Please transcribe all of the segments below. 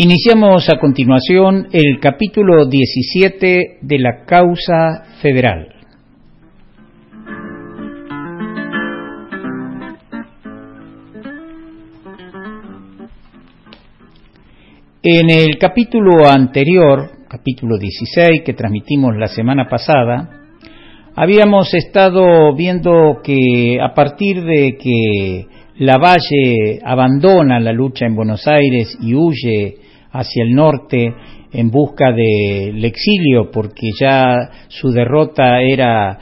Iniciamos a continuación el capítulo 17 de la Causa Federal. En el capítulo anterior, capítulo 16, que transmitimos la semana pasada, habíamos estado viendo que a partir de que Lavalle abandona la lucha en Buenos Aires y huye hacia el norte en busca del exilio, porque ya su derrota era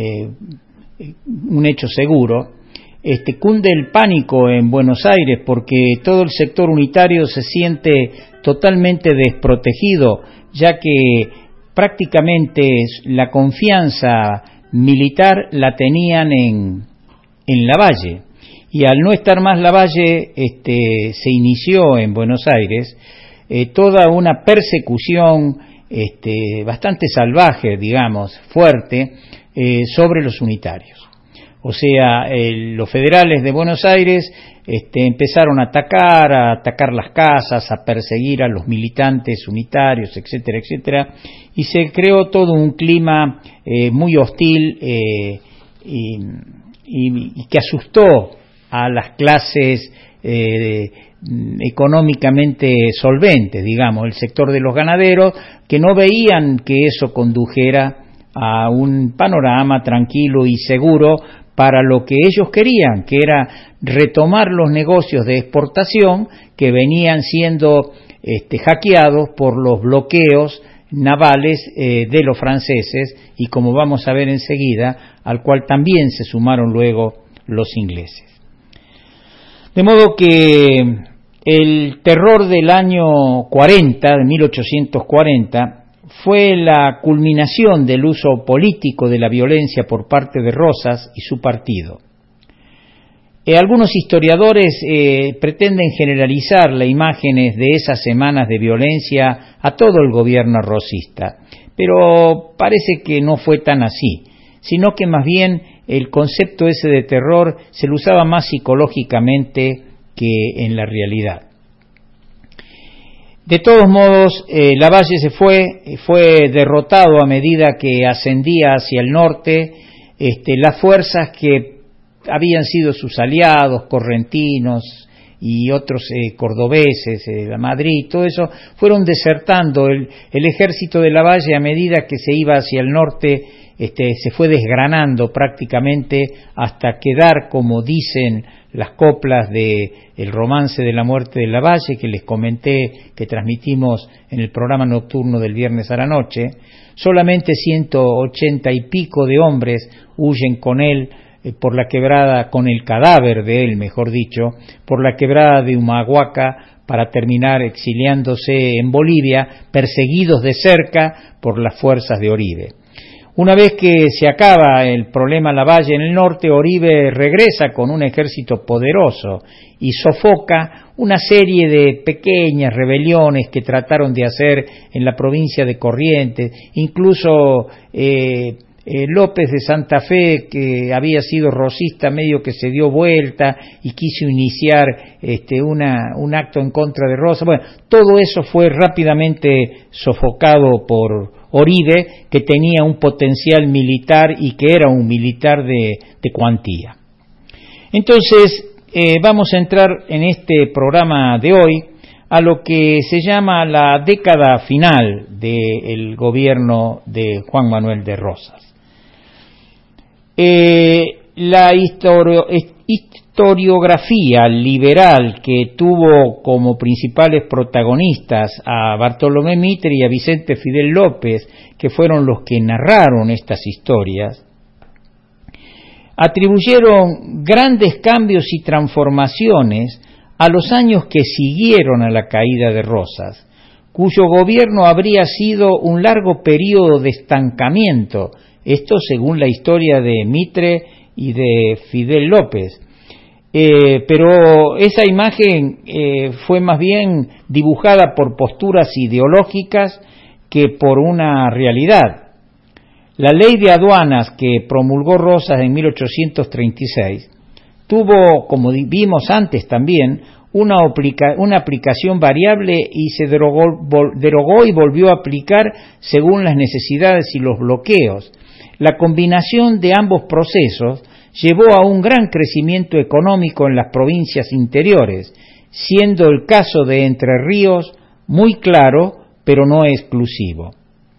un hecho seguro, cunde el pánico en Buenos Aires porque todo el sector unitario se siente totalmente desprotegido, ya que prácticamente la confianza militar la tenían en Lavalle, y al no estar más Lavalle se inició en Buenos Aires toda una persecución bastante salvaje, digamos, fuerte, sobre los unitarios. O sea, los federales de Buenos Aires empezaron a atacar las casas, a perseguir a los militantes unitarios, etcétera, etcétera, y se creó todo un clima muy hostil y que asustó a las clases económicamente solventes, digamos, el sector de los ganaderos, que no veían que eso condujera a un panorama tranquilo y seguro para lo que ellos querían, que era retomar los negocios de exportación que venían siendo hackeados por los bloqueos navales de los franceses, y como vamos a ver enseguida, al cual también se sumaron luego los ingleses. De modo que el terror del año 40, de 1840, fue la culminación del uso político de la violencia por parte de Rosas y su partido. Algunos historiadores pretenden generalizar las imágenes de esas semanas de violencia a todo el gobierno rosista, pero parece que no fue tan así, sino que más bien el concepto ese de terror se lo usaba más psicológicamente que en la realidad. De todos modos, Lavalle fue derrotado a medida que ascendía hacia el norte. Las fuerzas que habían sido sus aliados, correntinos y otros cordobeses, Madrid, todo eso, fueron desertando. El ejército de Lavalle, a medida que se iba hacia el norte, se fue desgranando prácticamente hasta quedar, como dicen las coplas de el romance de la muerte de Lavalle, que les comenté, que transmitimos en el programa nocturno del viernes a la noche. Solamente 180 y pico de hombres huyen con él por la quebrada, con el cadáver de él, mejor dicho, por la quebrada de Humahuaca, para terminar exiliándose en Bolivia, perseguidos de cerca por las fuerzas de Oribe. Una vez que se acaba el problema Lavalle en el norte, Oribe regresa con un ejército poderoso y sofoca una serie de pequeñas rebeliones que trataron de hacer en la provincia de Corrientes. Incluso López de Santa Fe, que había sido rosista, medio que se dio vuelta y quiso iniciar un acto en contra de Rosas. Bueno, todo eso fue rápidamente sofocado por Oribe, que tenía un potencial militar y que era un militar de cuantía. Entonces, vamos a entrar en este programa de hoy a lo que se llama la década final del gobierno de Juan Manuel de Rosas. La historiografía liberal, que tuvo como principales protagonistas a Bartolomé Mitre y a Vicente Fidel López, que fueron los que narraron estas historias, atribuyeron grandes cambios y transformaciones a los años que siguieron a la caída de Rosas, cuyo gobierno habría sido un largo periodo de estancamiento, esto según la historia de Mitre y de Fidel López. Pero esa imagen fue más bien dibujada por posturas ideológicas que por una realidad. La ley de aduanas que promulgó Rosas en 1836 tuvo, como vimos antes también, una aplicación variable y se derogó y volvió a aplicar según las necesidades y los bloqueos. La combinación de ambos procesos llevó a un gran crecimiento económico en las provincias interiores, siendo el caso de Entre Ríos muy claro, pero no exclusivo.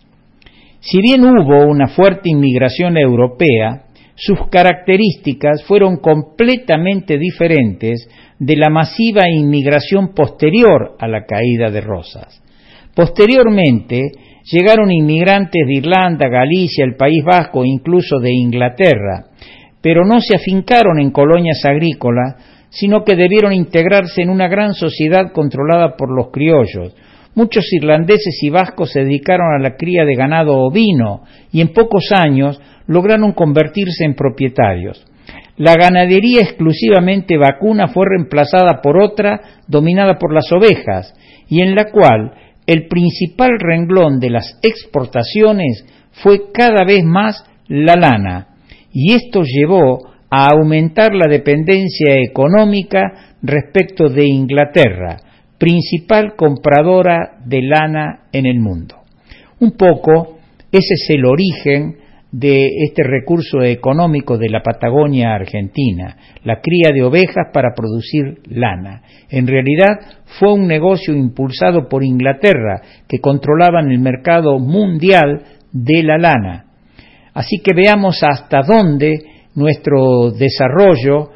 Si bien hubo una fuerte inmigración europea, sus características fueron completamente diferentes de la masiva inmigración posterior a la caída de Rosas. Posteriormente, llegaron inmigrantes de Irlanda, Galicia, el País Vasco e incluso de Inglaterra, pero no se afincaron en colonias agrícolas, sino que debieron integrarse en una gran sociedad controlada por los criollos. Muchos irlandeses y vascos se dedicaron a la cría de ganado ovino y en pocos años lograron convertirse en propietarios. La ganadería exclusivamente vacuna fue reemplazada por otra dominada por las ovejas y en la cual el principal renglón de las exportaciones fue cada vez más la lana, y esto llevó a aumentar la dependencia económica respecto de Inglaterra, principal compradora de lana en el mundo. Un poco, ese es el origen de este recurso económico de la Patagonia argentina, la cría de ovejas para producir lana. En realidad fue un negocio impulsado por Inglaterra, que controlaban el mercado mundial de la lana. Así que veamos hasta dónde nuestro desarrollo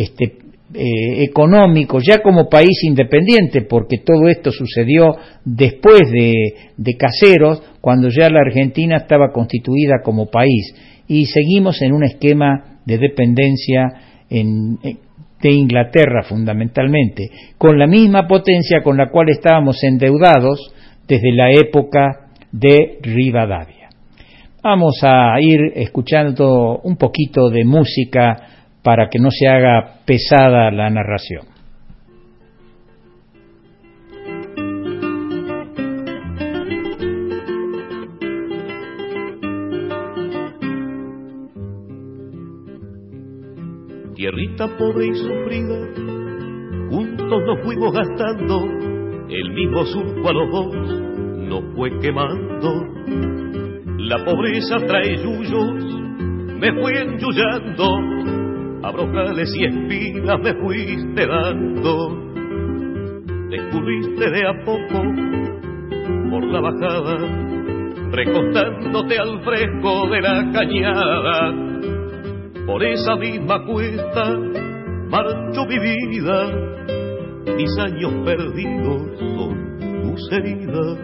económico, ya como país independiente, porque todo esto sucedió después de Caseros, cuando ya la Argentina estaba constituida como país, y seguimos en un esquema de dependencia de Inglaterra fundamentalmente, con la misma potencia con la cual estábamos endeudados desde la época de Rivadavia. Vamos a ir escuchando un poquito de música para que no se haga pesada la narración. Tierrita pobre y sufrida, juntos nos fuimos gastando, el mismo surco a los dos nos fue quemando. La pobreza trae yuyos, me fui enyullando, abrojales y espinas me fuiste dando. Descubriste de a poco por la bajada, recostándote al fresco de la cañada. Por esa misma cuesta marcho mi vida, mis años perdidos son tus heridas.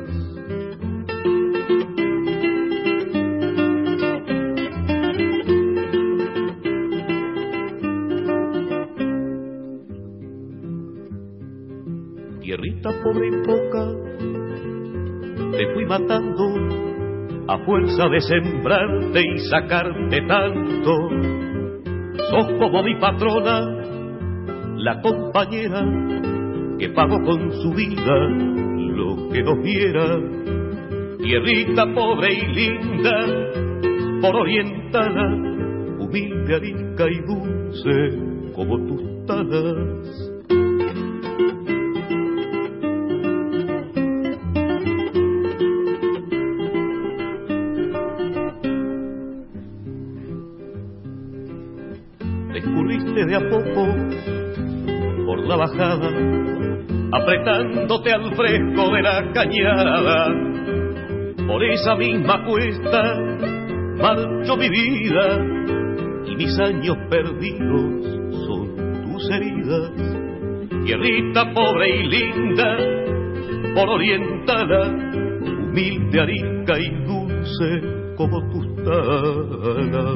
Tierrita pobre y poca, te fui matando a fuerza de sembrarte y sacarte tanto. Sos como mi patrona, la compañera que pagó con su vida lo que nos diera. Tierrita pobre y linda, por orientada, humilde, arisca y dulce como tus talas. Descurriste de a poco por la bajada, apretándote al fresco de la cañada. Por esa misma cuesta marcho mi vida, y mis años perdidos son tus heridas. Tierrita pobre y linda, por orientada, humilde, arisca y dulce como tus talas.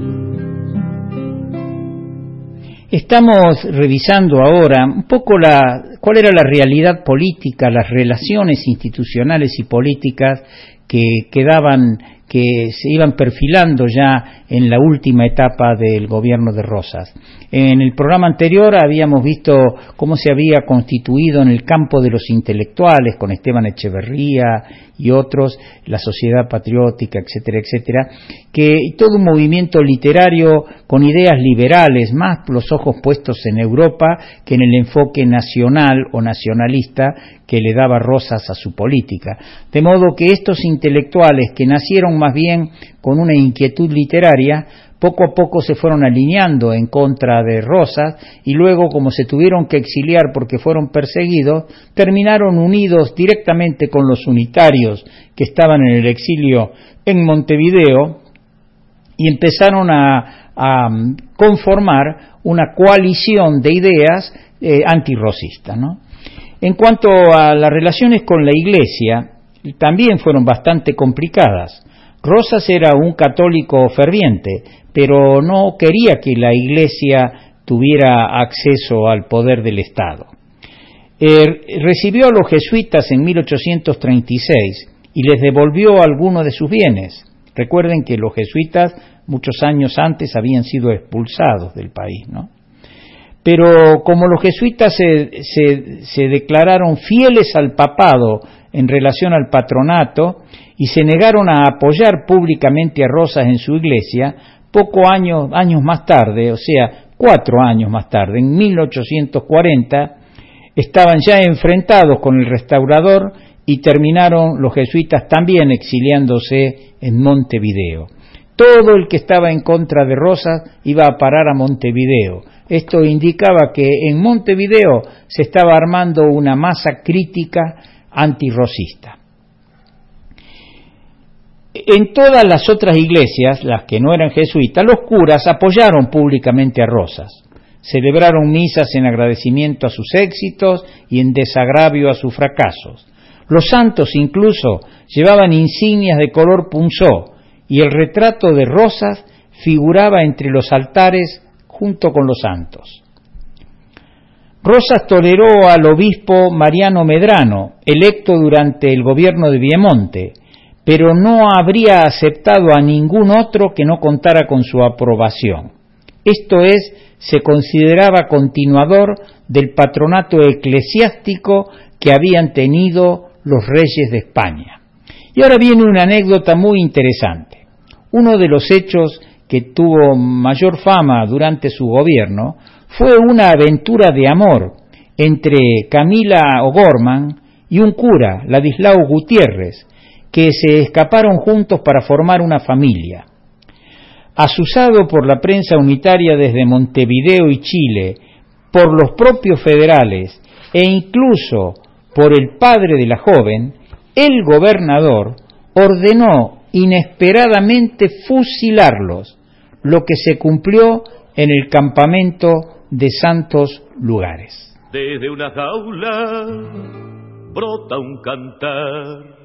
Estamos revisando ahora un poco cuál era la realidad política, las relaciones institucionales y políticas que que se iban perfilando ya en la última etapa del gobierno de Rosas. En el programa anterior habíamos visto cómo se había constituido en el campo de los intelectuales, con Esteban Echeverría y otros, la Sociedad Patriótica, etcétera, etcétera, que todo un movimiento literario con ideas liberales, más los ojos puestos en Europa que en el enfoque nacional o nacionalista que le daba Rosas a su política. De modo que estos intelectuales, que nacieron más bien con una inquietud literaria, poco a poco se fueron alineando en contra de Rosas, y luego, como se tuvieron que exiliar porque fueron perseguidos, terminaron unidos directamente con los unitarios que estaban en el exilio en Montevideo, y empezaron a conformar una coalición de ideas antirrosistas, ¿no? En cuanto a las relaciones con la Iglesia, también fueron bastante complicadas. Rosas era un católico ferviente, pero no quería que la Iglesia tuviera acceso al poder del Estado. Recibió a los jesuitas en 1836 y les devolvió algunos de sus bienes. Recuerden que los jesuitas muchos años antes habían sido expulsados del país, ¿no? Pero como los jesuitas se declararon fieles al papado en relación al patronato y se negaron a apoyar públicamente a Rosas en su iglesia, años más tarde, o sea, 4 años más tarde, en 1840, estaban ya enfrentados con el restaurador y terminaron los jesuitas también exiliándose en Montevideo. Todo el que estaba en contra de Rosas iba a parar a Montevideo. Esto indicaba que en Montevideo se estaba armando una masa crítica antirrosista. En todas las otras iglesias, las que no eran jesuitas, los curas apoyaron públicamente a Rosas. Celebraron misas en agradecimiento a sus éxitos y en desagravio a sus fracasos. Los santos incluso llevaban insignias de color punzó, y el retrato de Rosas figuraba entre los altares junto con los santos. Rosas toleró al obispo Mariano Medrano, electo durante el gobierno de Viamonte, pero no habría aceptado a ningún otro que no contara con su aprobación. Esto es, se consideraba continuador del patronato eclesiástico que habían tenido los reyes de España. Y ahora viene una anécdota muy interesante. Uno de los hechos que tuvo mayor fama durante su gobierno fue una aventura de amor entre Camila O'Gorman y un cura, Ladislao Gutiérrez, que se escaparon juntos para formar una familia. Asusado por la prensa unitaria desde Montevideo y Chile, por los propios federales e incluso por el padre de la joven, el gobernador ordenó inesperadamente fusilarlos, lo que se cumplió en el campamento de Santos Lugares. Desde una jaula brota un cantar,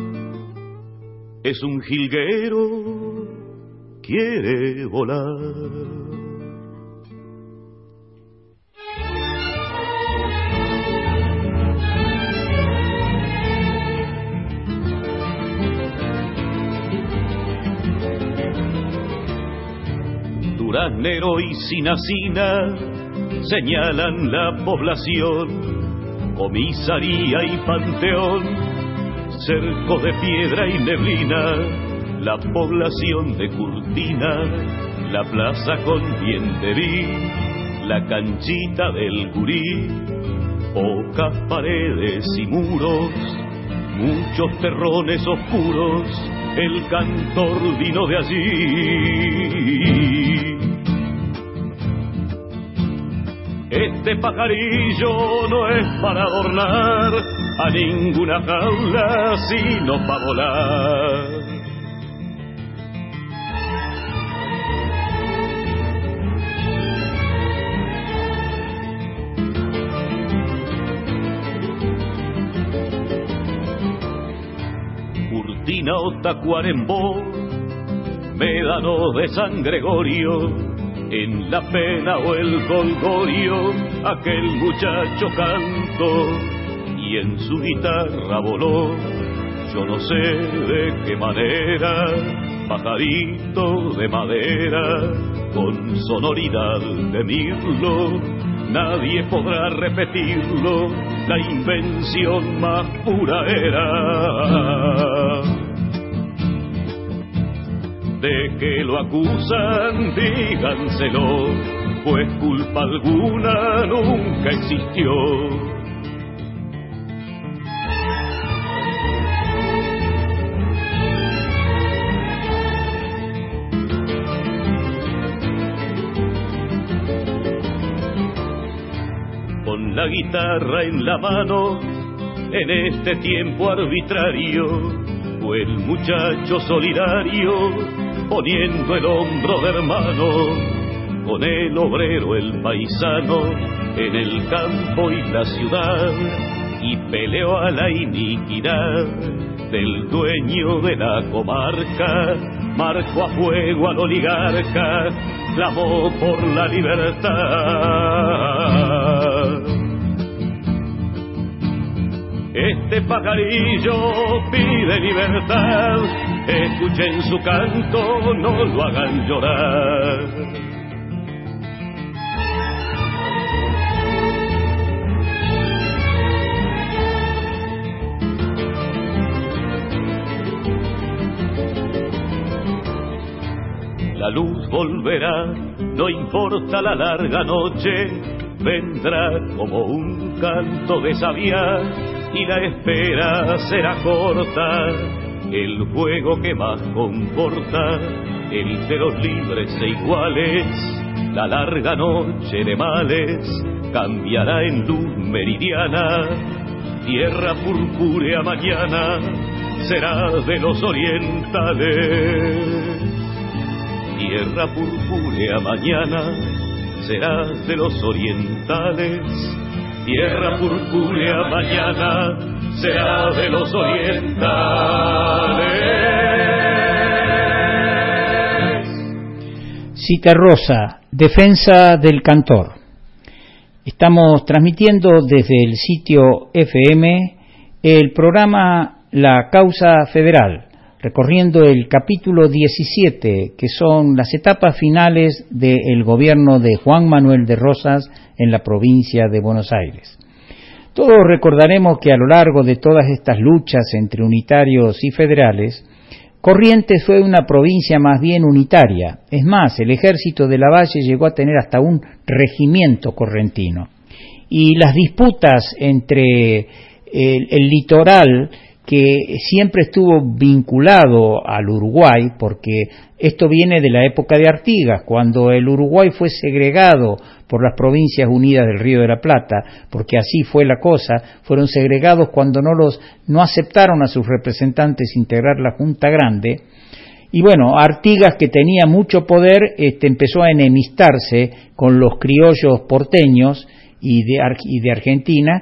es un jilguero, quiere volar. Duraznero y Sinacina señalan la población, comisaría y panteón, cercos de piedra y neblina, la población de Curtina, la plaza con Dienterí, la canchita del Gurí, pocas paredes y muros, muchos terrones oscuros, el cantor vino de allí. Este pajarillo no es para adornar a ninguna jaula, sino para volar. Curtina o Tacuarembó, Médano de San Gregorio, en la pena o el golgorio aquel muchacho cantó y en su guitarra voló yo no sé de qué manera, pajarito de madera, con sonoridad de mirlo, nadie podrá repetirlo, la invención más pura era. De que lo acusan, díganselo, pues culpa alguna nunca existió. Con la guitarra en la mano, en este tiempo arbitrario, fue el muchacho solidario, poniendo el hombro de hermano, con el obrero, el paisano, en el campo y la ciudad, y peleó a la iniquidad del dueño de la comarca, marcó a fuego al oligarca, clamó por la libertad. Este pajarillo pide libertad, escuchen su canto, no lo hagan llorar. La luz volverá, no importa la larga noche, vendrá como un canto de sabía y la espera será corta. El fuego que más conforta, el de los libres e iguales, la larga noche de males cambiará en luz meridiana. Tierra purpúrea mañana será de los orientales. Tierra purpúrea mañana será de los orientales. Tierra purpúrea mañana será de los orientales. Citarrosa, defensa del cantor. Estamos transmitiendo desde el sitio FM el programa La Causa Federal, recorriendo el capítulo 17, que son las etapas finales del gobierno de Juan Manuel de Rosas en la provincia de Buenos Aires. Todos recordaremos que a lo largo de todas estas luchas entre unitarios y federales, Corrientes fue una provincia más bien unitaria. Es más, el ejército de Lavalle llegó a tener hasta un regimiento correntino. Y las disputas entre el litoral, que siempre estuvo vinculado al Uruguay, porque esto viene de la época de Artigas, cuando el Uruguay fue segregado por las Provincias Unidas del Río de la Plata, porque así fue la cosa, fueron segregados cuando no aceptaron a sus representantes integrar la Junta Grande. Y bueno, Artigas, que tenía mucho poder, empezó a enemistarse con los criollos porteños y de Argentina,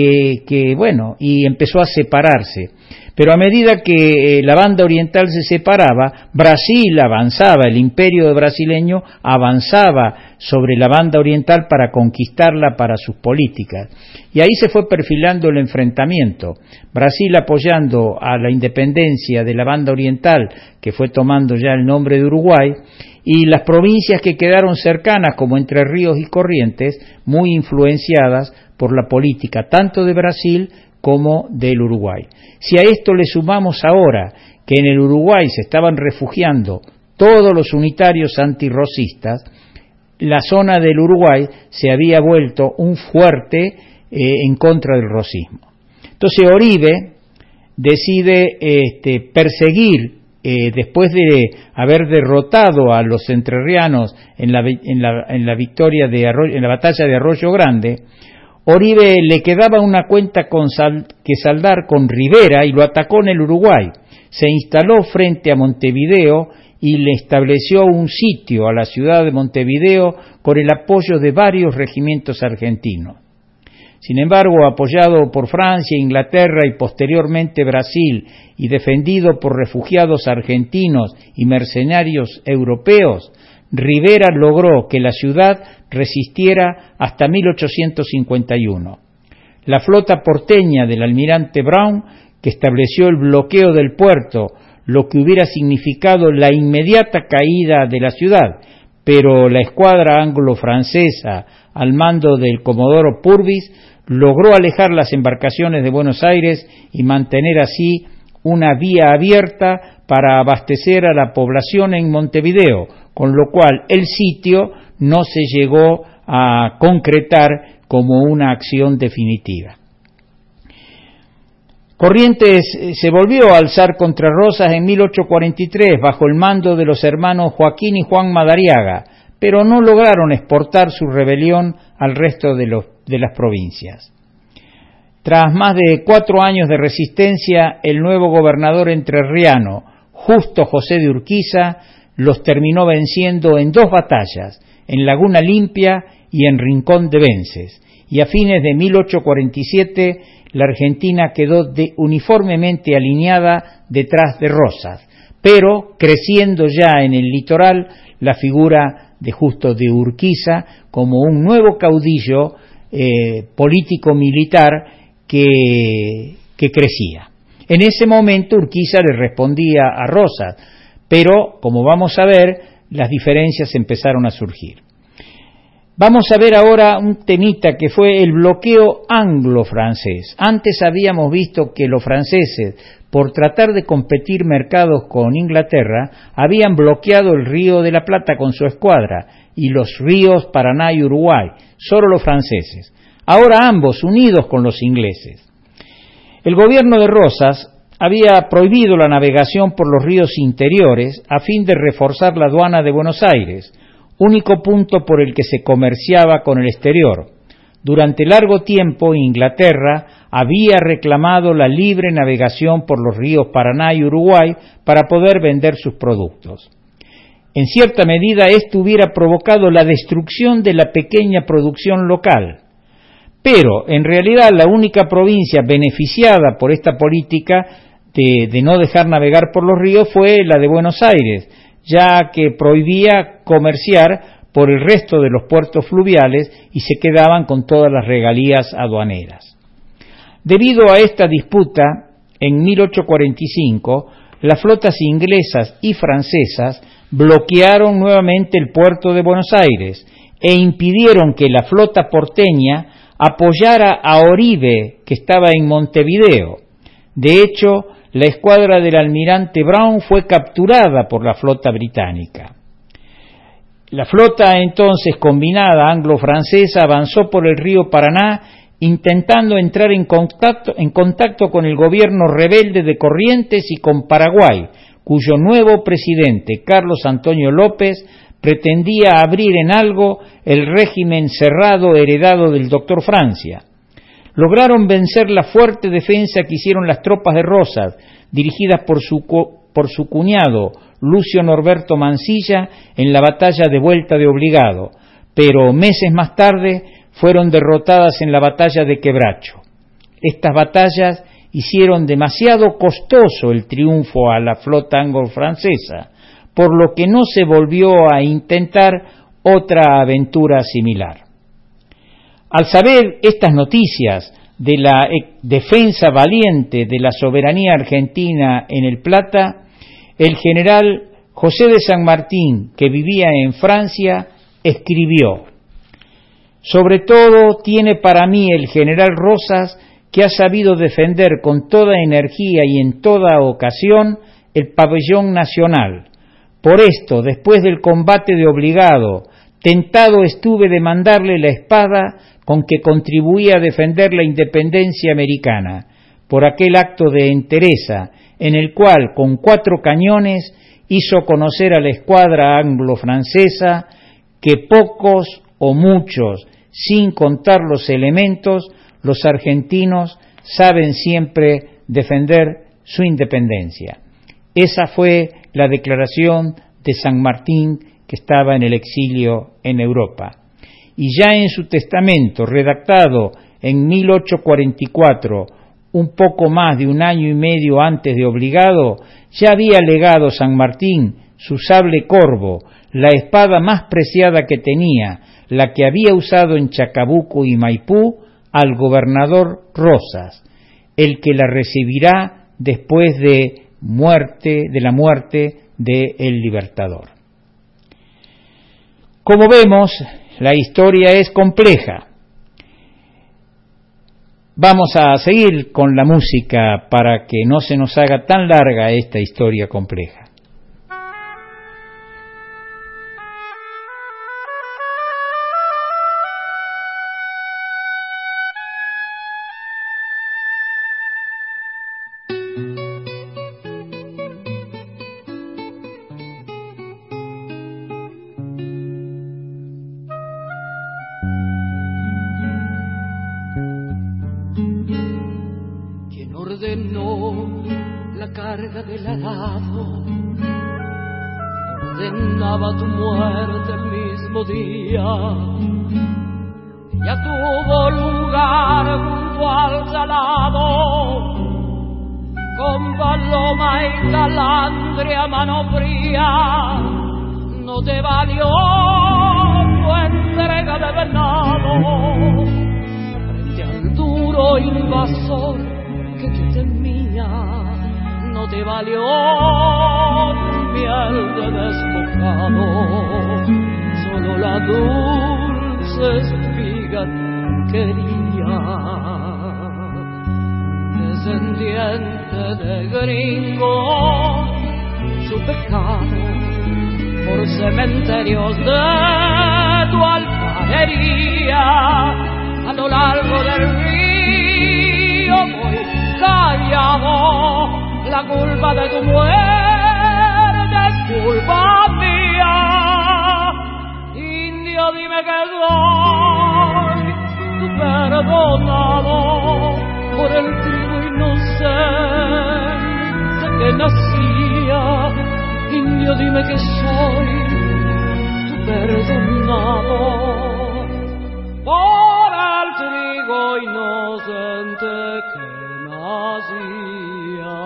y empezó a separarse. Pero a medida que la banda oriental se separaba, Brasil avanzaba, el imperio brasileño avanzaba sobre la banda oriental para conquistarla para sus políticas. Y ahí se fue perfilando el enfrentamiento. Brasil apoyando a la independencia de la banda oriental, que fue tomando ya el nombre de Uruguay, y las provincias que quedaron cercanas, como Entre Ríos y Corrientes, muy influenciadas por la política tanto de Brasil como del Uruguay. Si a esto le sumamos ahora que en el Uruguay se estaban refugiando todos los unitarios antirrosistas, la zona del Uruguay se había vuelto un fuerte en contra del rosismo. Entonces Oribe decide perseguir, después de haber derrotado a los entrerrianos en la victoria en la batalla de Arroyo Grande, Oribe le quedaba una cuenta que saldar con Rivera y lo atacó en el Uruguay. Se instaló frente a Montevideo y le estableció un sitio a la ciudad de Montevideo con el apoyo de varios regimientos argentinos. Sin embargo, apoyado por Francia, Inglaterra y posteriormente Brasil y defendido por refugiados argentinos y mercenarios europeos, Rivera logró que la ciudad resistiera hasta 1851. La flota porteña del almirante Brown, que estableció el bloqueo del puerto, lo que hubiera significado la inmediata caída de la ciudad, pero la escuadra anglo-francesa, al mando del comodoro Purvis, logró alejar las embarcaciones de Buenos Aires y mantener así una vía abierta para abastecer a la población en Montevideo, con lo cual el sitio no se llegó a concretar como una acción definitiva. Corrientes se volvió a alzar contra Rosas en 1843 bajo el mando de los hermanos Joaquín y Juan Madariaga, pero no lograron exportar su rebelión al resto de las provincias. Tras más de 4 años de resistencia, el nuevo gobernador entrerriano, Justo José de Urquiza, los terminó venciendo en 2 batallas, en Laguna Limpia y en Rincón de Vences, y a fines de 1847 la Argentina quedó uniformemente alineada detrás de Rosas, pero creciendo ya en el litoral la figura de Justo de Urquiza como un nuevo caudillo político-militar que crecía. En ese momento Urquiza le respondía a Rosas, pero, como vamos a ver, las diferencias empezaron a surgir. Vamos a ver ahora un temita que fue el bloqueo anglo-francés. Antes habíamos visto que los franceses, por tratar de competir mercados con Inglaterra, habían bloqueado el río de la Plata con su escuadra y los ríos Paraná y Uruguay, solo los franceses. Ahora ambos unidos con los ingleses. El gobierno de Rosas había prohibido la navegación por los ríos interiores a fin de reforzar la aduana de Buenos Aires, único punto por el que se comerciaba con el exterior. Durante largo tiempo Inglaterra había reclamado la libre navegación por los ríos Paraná y Uruguay para poder vender sus productos. En cierta medida esto hubiera provocado la destrucción de la pequeña producción local. Pero, en realidad, la única provincia beneficiada por esta política de no dejar navegar por los ríos fue la de Buenos Aires, ya que prohibía comerciar por el resto de los puertos fluviales y se quedaban con todas las regalías aduaneras. Debido a esta disputa, en 1845, las flotas inglesas y francesas bloquearon nuevamente el puerto de Buenos Aires e impidieron que la flota porteña apoyara a Oribe, que estaba en Montevideo. De hecho, la escuadra del almirante Brown fue capturada por la flota británica. La flota entonces combinada anglo-francesa avanzó por el río Paraná intentando entrar en contacto con el gobierno rebelde de Corrientes y con Paraguay, cuyo nuevo presidente, Carlos Antonio López, pretendía abrir en algo el régimen cerrado heredado del doctor Francia. Lograron vencer la fuerte defensa que hicieron las tropas de Rosas, dirigidas por su cuñado, Lucio Norberto Mansilla, en la batalla de Vuelta de Obligado, pero meses más tarde fueron derrotadas en la batalla de Quebracho. Estas batallas hicieron demasiado costoso el triunfo a la flota anglo-francesa, por lo que no se volvió a intentar otra aventura similar. Al saber estas noticias de la defensa valiente de la soberanía argentina en el Plata, el general José de San Martín, que vivía en Francia, escribió: «Sobre todo tiene para mí el general Rosas, que ha sabido defender con toda energía y en toda ocasión el pabellón nacional. Por esto, después del combate de Obligado, tentado estuve de mandarle la espada con que contribuía a defender la independencia americana, por aquel acto de entereza, en el cual, con 4 cañones, hizo conocer a la escuadra anglo-francesa que pocos o muchos, sin contar los elementos, los argentinos saben siempre defender su independencia». Esa fue la declaración de San Martín, que estaba en el exilio en Europa. Y ya en su testamento, redactado en 1844, un poco más de 1 año y medio antes de Obligado, ya había legado San Martín su sable corvo, la espada más preciada que tenía, la que había usado en Chacabuco y Maipú, al gobernador Rosas, el que la recibirá después de la muerte del Libertador. Como vemos, la historia es compleja. Vamos a seguir con la música para que no se nos haga tan larga esta historia compleja. Ordenaba tu muerte el mismo día, ya tuvo lugar junto al salado, con paloma y calandria a mano fría, no te valió tu entrega de venado, frente al duro invasor que te temía, no te valió miel de desbocado, solo la dulce espiga quería. Descendiente de gringo, su pecado por cementerios de tu alfarería, a lo largo del río voy callado, la culpa de tu muerte es culpa mía. Indio, dime que soy tu perdonado por el trigo inocente que nacía. Indio, dime que soy tu perdonado por el trigo inocente que nacía.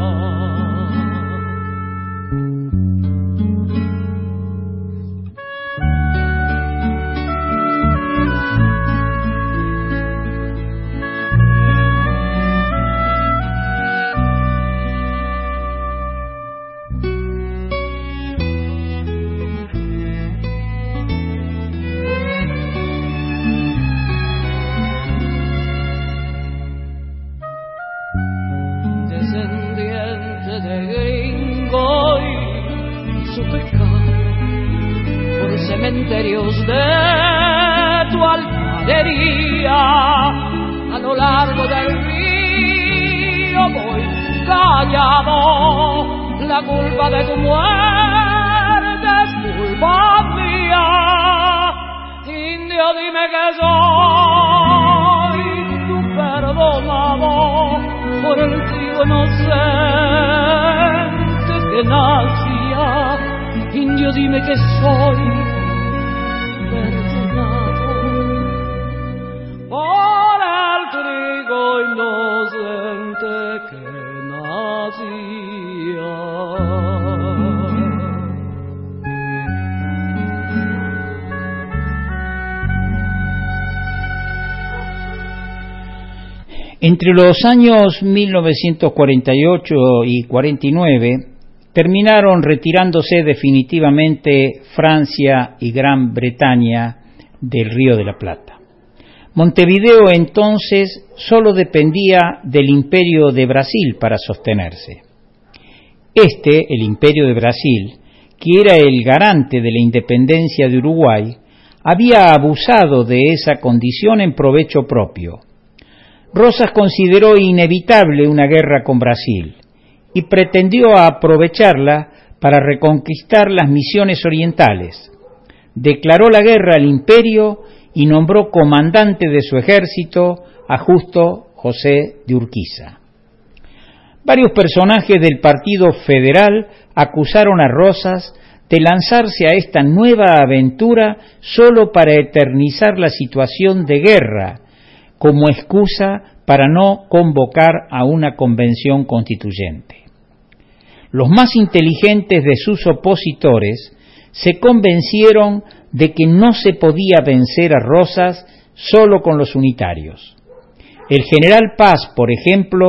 Cementerios de tu alfarería, a lo largo del río voy callado, la culpa de tu muerte es culpa mía. Indio, dime que soy tu perdonado por el trigo inocente que nacía. Indio, dime que soy por el trigo inocente que nacía. Entre los años 1948 y 49 terminaron retirándose definitivamente Francia y Gran Bretaña del Río de la Plata. Montevideo entonces solo dependía del Imperio de Brasil para sostenerse. El Imperio de Brasil, que era el garante de la independencia de Uruguay, había abusado de esa condición en provecho propio. Rosas consideró inevitable una guerra con Brasil y pretendió aprovecharla para reconquistar las Misiones Orientales. Declaró la guerra al imperio y nombró comandante de su ejército a Justo José de Urquiza. Varios personajes del Partido Federal acusaron a Rosas de lanzarse a esta nueva aventura solo para eternizar la situación de guerra, como excusa para no convocar a una convención constituyente. Los más inteligentes de sus opositores se convencieron de que no se podía vencer a Rosas solo con los unitarios. El general Paz, por ejemplo,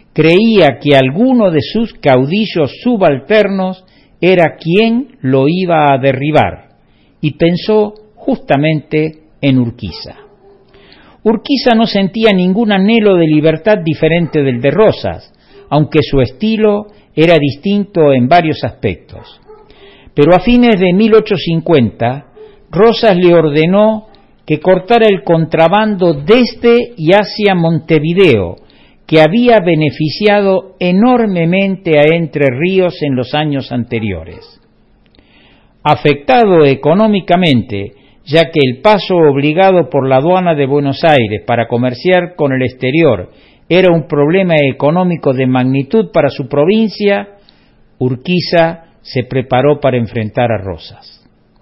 creía que alguno de sus caudillos subalternos era quien lo iba a derribar, y pensó justamente en Urquiza. Urquiza no sentía ningún anhelo de libertad diferente del de Rosas, aunque su estilo era distinto en varios aspectos. Pero a fines de 1850, Rosas le ordenó que cortara el contrabando desde y hacia Montevideo, que había beneficiado enormemente a Entre Ríos en los años anteriores. Afectado económicamente, ya que el paso obligado por la aduana de Buenos Aires para comerciar con el exterior era un problema económico de magnitud para su provincia, Urquiza se preparó para enfrentar a Rosas.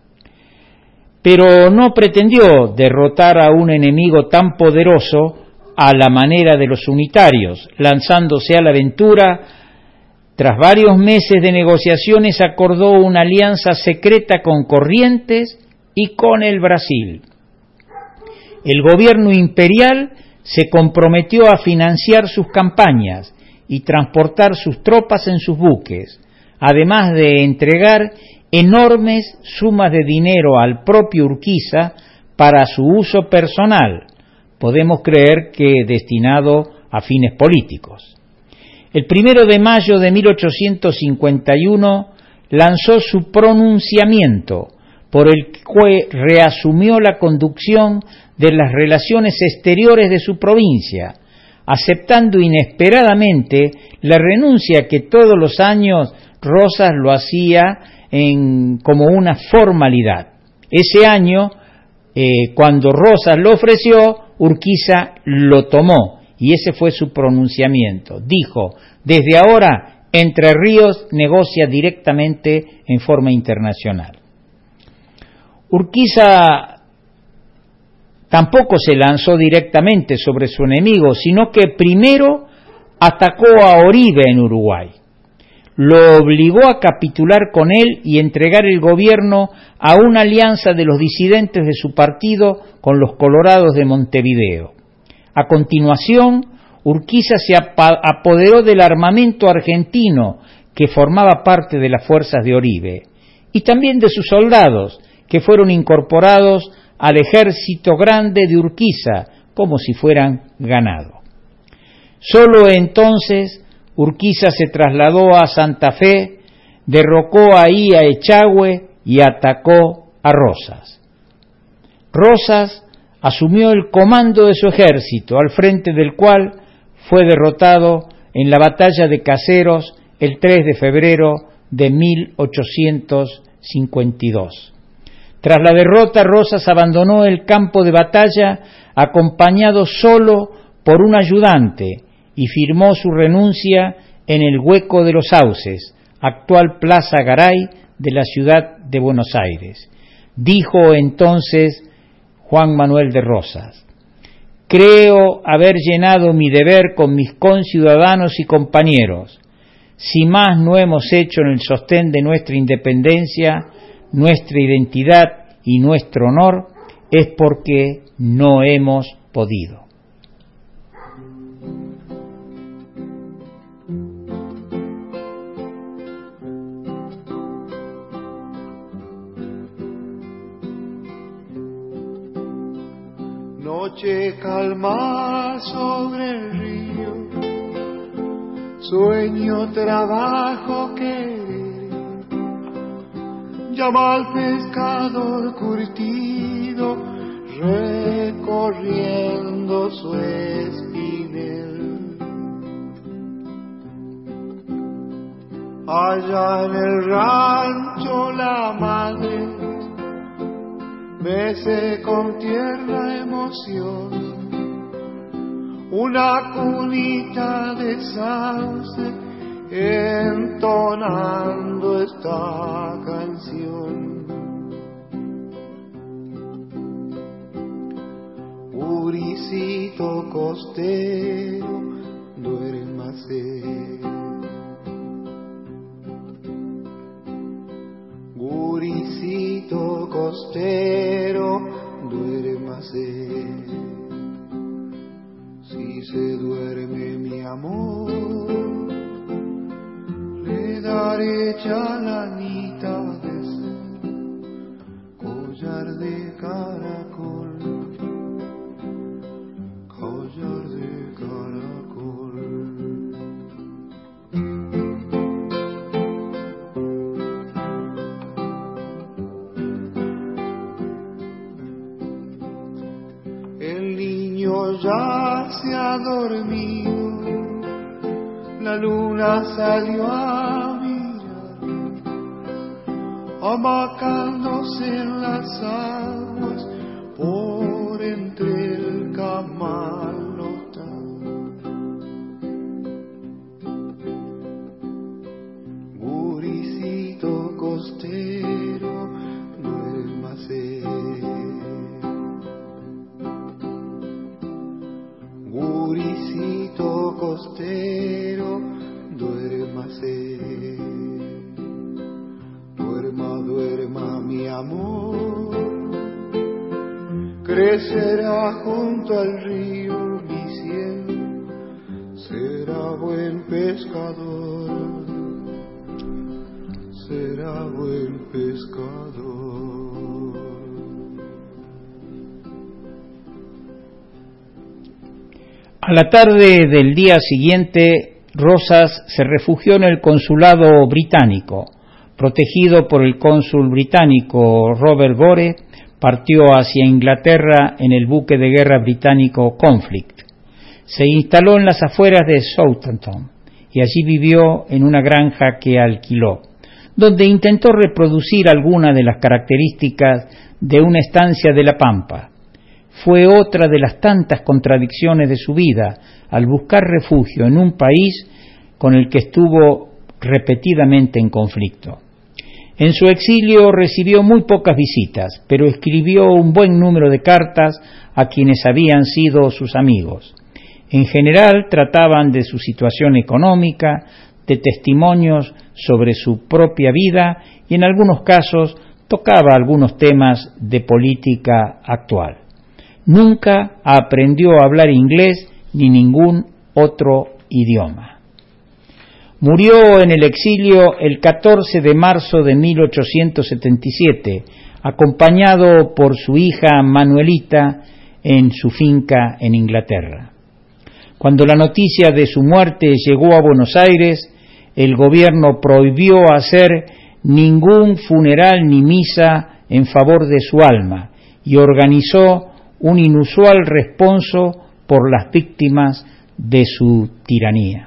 Pero no pretendió derrotar a un enemigo tan poderoso a la manera de los unitarios, lanzándose a la aventura. Tras varios meses de negociaciones acordó una alianza secreta con Corrientes y con el Brasil. El gobierno imperial se comprometió a financiar sus campañas y transportar sus tropas en sus buques, además de entregar enormes sumas de dinero al propio Urquiza para su uso personal, podemos creer que destinado a fines políticos. El 1 de mayo de 1851 lanzó su pronunciamiento, por el que reasumió la conducción de las relaciones exteriores de su provincia, aceptando inesperadamente la renuncia que todos los años Rosas lo hacía como una formalidad. Ese año, cuando Rosas lo ofreció, Urquiza lo tomó, y ese fue su pronunciamiento. Dijo: desde ahora Entre Ríos negocia directamente en forma internacional. Urquiza tampoco se lanzó directamente sobre su enemigo, sino que primero atacó a Oribe en Uruguay. Lo obligó a capitular con él y entregar el gobierno a una alianza de los disidentes de su partido con los colorados de Montevideo. A continuación, Urquiza se apoderó del armamento argentino que formaba parte de las fuerzas de Oribe, y también de sus soldados, que fueron incorporados al ejército grande de Urquiza como si fueran ganado. Solo entonces Urquiza se trasladó a Santa Fe, derrocó ahí a Echagüe y atacó a Rosas. Rosas asumió el comando de su ejército, al frente del cual fue derrotado en la batalla de Caseros el 3 de febrero de 1852. Tras la derrota, Rosas abandonó el campo de batalla acompañado solo por un ayudante y firmó su renuncia en el Hueco de los Sauces, actual Plaza Garay de la ciudad de Buenos Aires. Dijo entonces Juan Manuel de Rosas: creo haber llenado mi deber con mis conciudadanos y compañeros. Si más no hemos hecho en el sostén de nuestra independencia, nuestra identidad y nuestro honor, es porque no hemos podido. Noche calma sobre el río, sueño, trabajo, querer. Llama al pescador curtido, recorriendo su espinel. Allá en el rancho la madre mece con tierna emoción una cunita de sauce, entonando esta canción. Uricito costero, duérmase. Uricito costero, duérmase. Si se duerme mi amor, hecha lanita de ser, collar de caracol, collar de caracol. El niño ya se ha dormido, la luna salió a mirar, amacándose en las aguas por entre el camalota. Guricito costero, duérmase. Guricito costero, duérmase. Duerma, duerma mi amor, crecerá junto al río mi cielo, será buen pescador, será buen pescador. A la tarde del día siguiente, Rosas se refugió en el consulado británico. Protegido por el cónsul británico Robert Bore, partió hacia Inglaterra en el buque de guerra británico Conflict. Se instaló en las afueras de Southampton y allí vivió en una granja que alquiló, donde intentó reproducir algunas de las características de una estancia de la Pampa. Fue otra de las tantas contradicciones de su vida al buscar refugio en un país con el que estuvo repetidamente en conflicto. En su exilio recibió muy pocas visitas, pero escribió un buen número de cartas a quienes habían sido sus amigos. En general trataban de su situación económica, de testimonios sobre su propia vida y en algunos casos tocaba algunos temas de política actual. Nunca aprendió a hablar inglés ni ningún otro idioma. Murió en el exilio el 14 de marzo de 1877, acompañado por su hija Manuelita en su finca en Inglaterra. Cuando la noticia de su muerte llegó a Buenos Aires, el gobierno prohibió hacer ningún funeral ni misa en favor de su alma y organizó un inusual responso por las víctimas de su tiranía.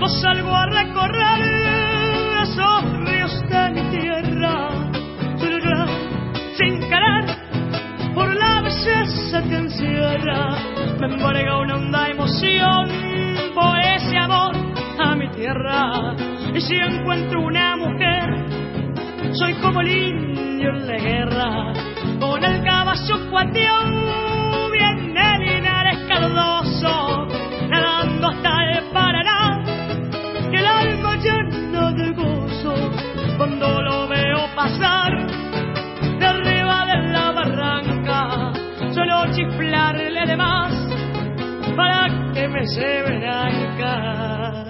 cuando salgo a recorrer esos ríos de mi tierra, sin querer, por la belleza que encierra, me embarga una honda emoción por ese amor a mi tierra. Y si encuentro una mujer, soy como el indio en la guerra, con el caballo cuatión, viene Linares cardoso, nadando hasta el Paraná, y el alma llena de gozo cuando lo veo pasar de arriba de la barranca. Suelo chiflarle de más para que me lleven a Inca.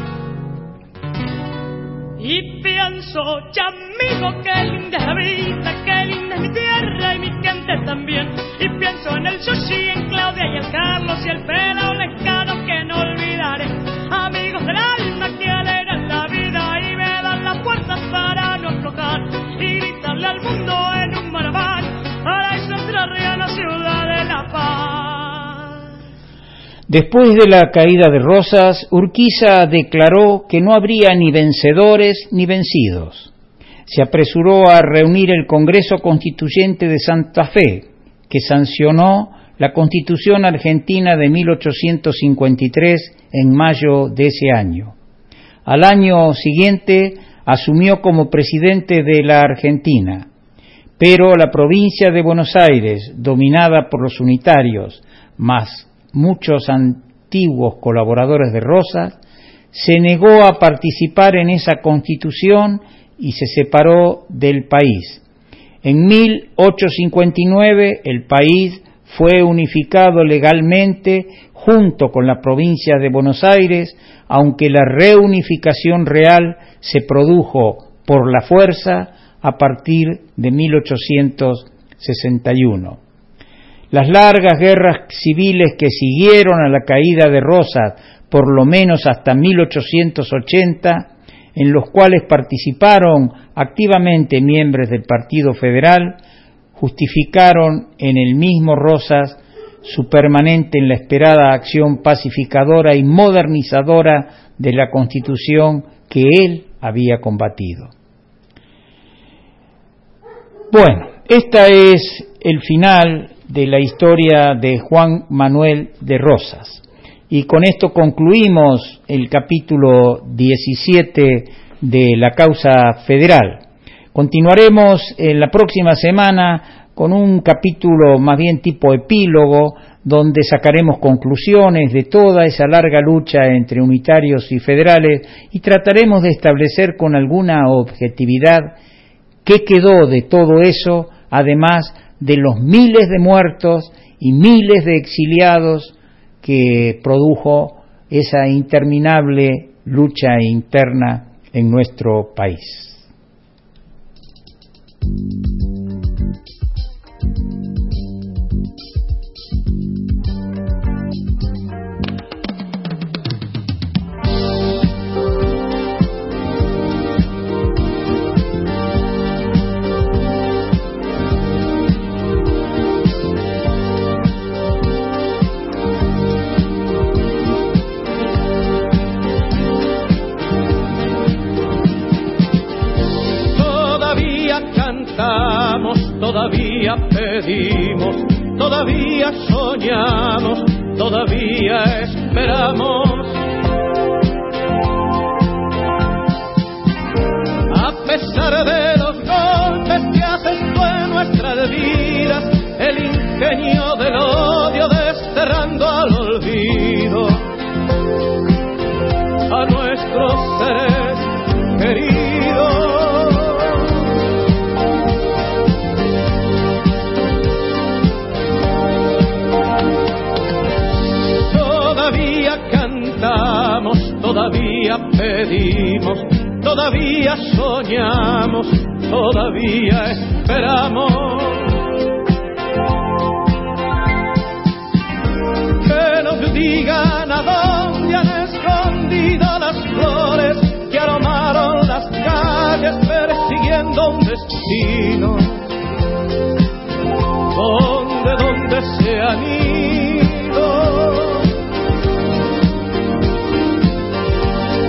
Y pienso, ya amigo, qué linda es la vida, qué linda es mi tierra y mi gente también. Y pienso en el Sushi, en Claudia y el Carlos y el Pedro Lescano, que no olvidaré. Amigos del alma que alegran la vida y me dan las fuerzas para no aflojar y gritarle al mundo en un maraván para esa entrerriana ciudad de La Paz. Después de la caída de Rosas, Urquiza declaró que no habría ni vencedores ni vencidos. Se apresuró a reunir el Congreso Constituyente de Santa Fe, que sancionó la Constitución Argentina de 1853 en mayo de ese año. Al año siguiente asumió como presidente de la Argentina, pero la provincia de Buenos Aires, dominada por los unitarios, más muchos antiguos colaboradores de Rosas, se negó a participar en esa constitución y se separó del país. En 1859 el país fue unificado legalmente junto con la provincia de Buenos Aires, aunque la reunificación real se produjo por la fuerza a partir de 1861. Las largas guerras civiles que siguieron a la caída de Rosas, por lo menos hasta 1880, en los cuales participaron activamente miembros del Partido Federal, justificaron en el mismo Rosas su permanente en la esperada acción pacificadora y modernizadora de la Constitución que él había combatido. Bueno, esta es el final de la historia de Juan Manuel de Rosas. Y con esto concluimos el capítulo 17 de la causa federal. Continuaremos en la próxima semana con un capítulo más bien tipo epílogo, donde sacaremos conclusiones de toda esa larga lucha entre unitarios y federales y trataremos de establecer con alguna objetividad qué quedó de todo eso, además de los miles de muertos y miles de exiliados que produjo esa interminable lucha interna en nuestro país. Todavía pedimos, todavía soñamos, todavía esperamos. A pesar de los golpes que acentúan en nuestras vidas, el ingenio del odio desterrando al olvido a nuestros seres queridos. Todavía pedimos, todavía soñamos, todavía esperamos. Que nos digan a dónde han escondido las flores que aromaron las calles persiguiendo un destino. ¿Dónde se han ido?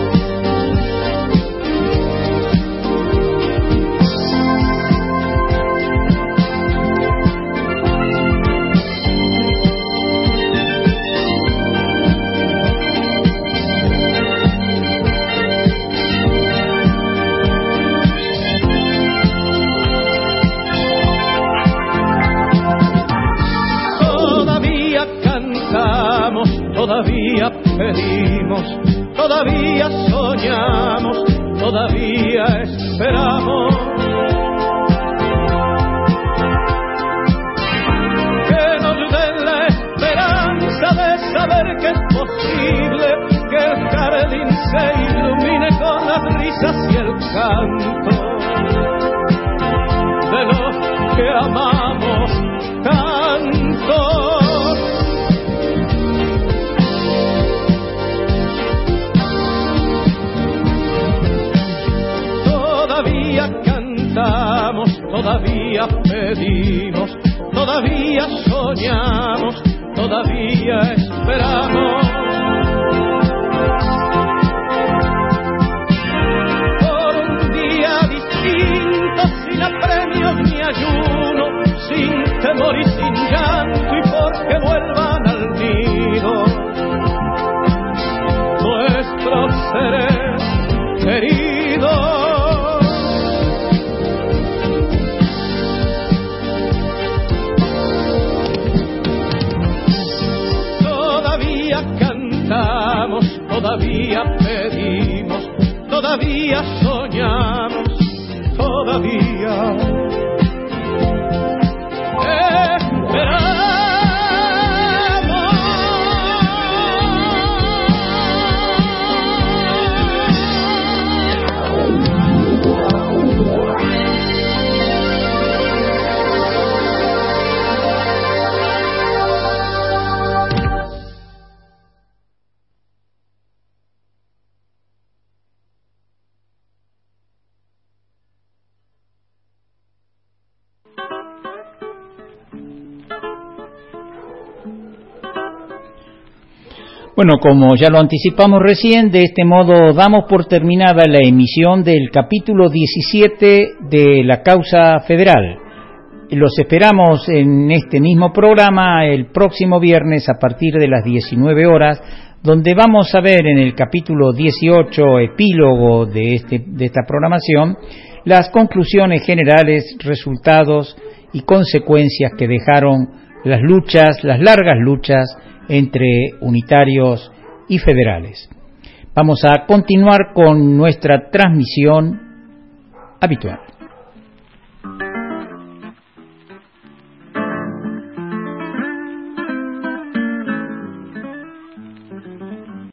todavía pedimos, todavía soñamos, todavía esperamos. Que nos den la esperanza de saber que es posible que el jardín se ilumine con las risas y el canto de los que amamos tanto. Todavía cantamos, todavía pedimos, todavía soñamos, todavía esperamos. Por un día distinto, sin apremios ni ayuno, sin temor y sin llanto, y porque vuelvan al nido nuestros seres queridos. Cantamos, todavía pedimos, todavía soñamos, todavía esperamos. Bueno, como ya lo anticipamos recién, de este modo damos por terminada la emisión del capítulo 17 de la Causa Federal. Los esperamos en este mismo programa el próximo viernes a partir de las 19 horas, donde vamos a ver en el capítulo 18, epílogo de esta programación, las conclusiones generales, resultados y consecuencias que dejaron las largas luchas entre unitarios y federales. Vamos a continuar con nuestra transmisión habitual.